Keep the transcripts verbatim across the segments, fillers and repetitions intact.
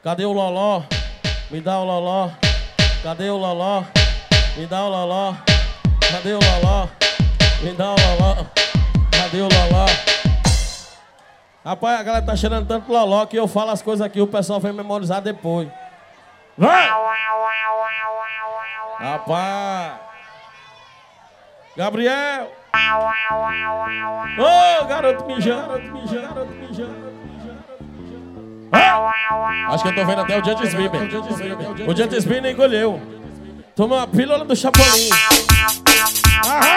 Cadê o loló? Me dá o loló. Cadê o loló? Me dá o loló. Cadê o loló? Me dá o loló. Cadê o loló? Rapaz, a galera tá cheirando tanto loló que eu falo as coisas aqui, o pessoal vem memorizar depois. Vai! Rapaz! Gabriel! Ô, oh, garoto mijando, garoto mijando, garoto mijando. Ah! Acho que eu tô vendo até o James Bieber. O James Bieber nem encolheu. Toma uma pílula do Chapolin. Aham!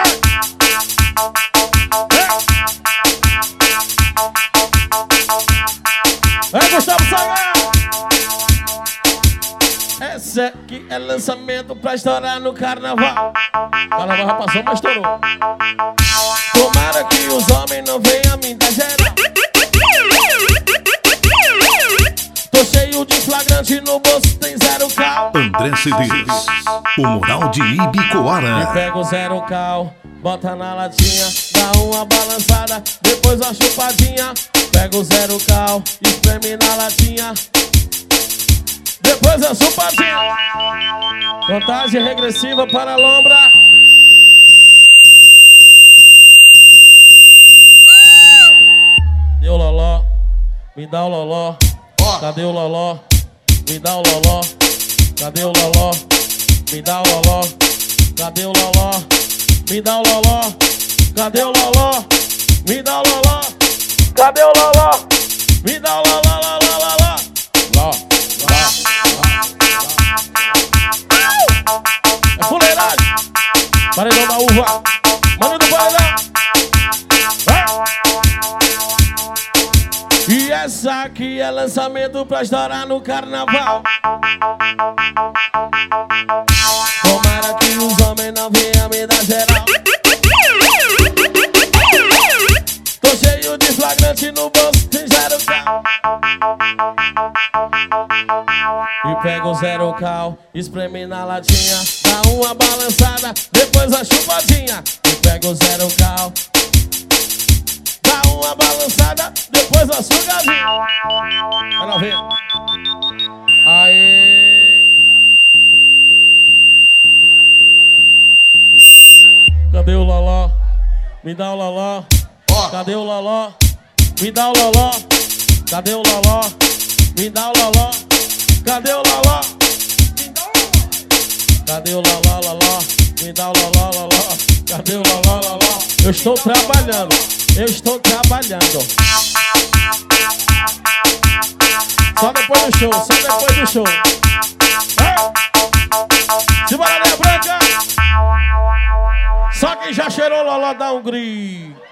É Gustavo Sagar! Esse aqui é lançamento pra estourar no carnaval. Carnaval já passou, mas estourou. Tomara que os homens não venham me dar geral. Tô cheio de flagrante no bolso, tem zero cal. André Cedeiros, o moral de Ibicoara. Me pega o zero cal, bota na latinha, dá uma balançada, depois uma chupadinha. Pega o zero cal, espreme na latinha, depois a chupadinha. Contagem regressiva para a lombra. Deu loló, me dá o loló. Cadê o loló? Me dá o loló. Cadê o loló? Me dá o loló. Cadê o loló? Me dá o loló. Cadê o loló? Me dá o loló. Cadê o loló? Me dá o loló, loló, loló. Ló, ló. É fuleiragem. Paredão da uva. Mano do paredão. E essa aqui é lançamento pra estourar no carnaval. Tomara que os homens não venham me dar geral. Tô cheio de flagrante no bolso, tem zero cal. E pega o zero cal, espreme na latinha, dá uma balançada, depois a chupadinha. E pega o zero cal, dá uma balançada, depois a sugadinha. Quero ver. Aê. Cadê o loló? Me dá o loló. Cadê o loló? Me dá o loló. Cadê o loló? Me dá o loló. Cadê o loló? Cadê o loló, loló? Me dá o loló, loló. Cadê o loló, loló? Eu estou trabalhando. Eu estou trabalhando. Só depois do show, só depois do show. Se baladeia branca. Só quem já cheirou loló dá um grito.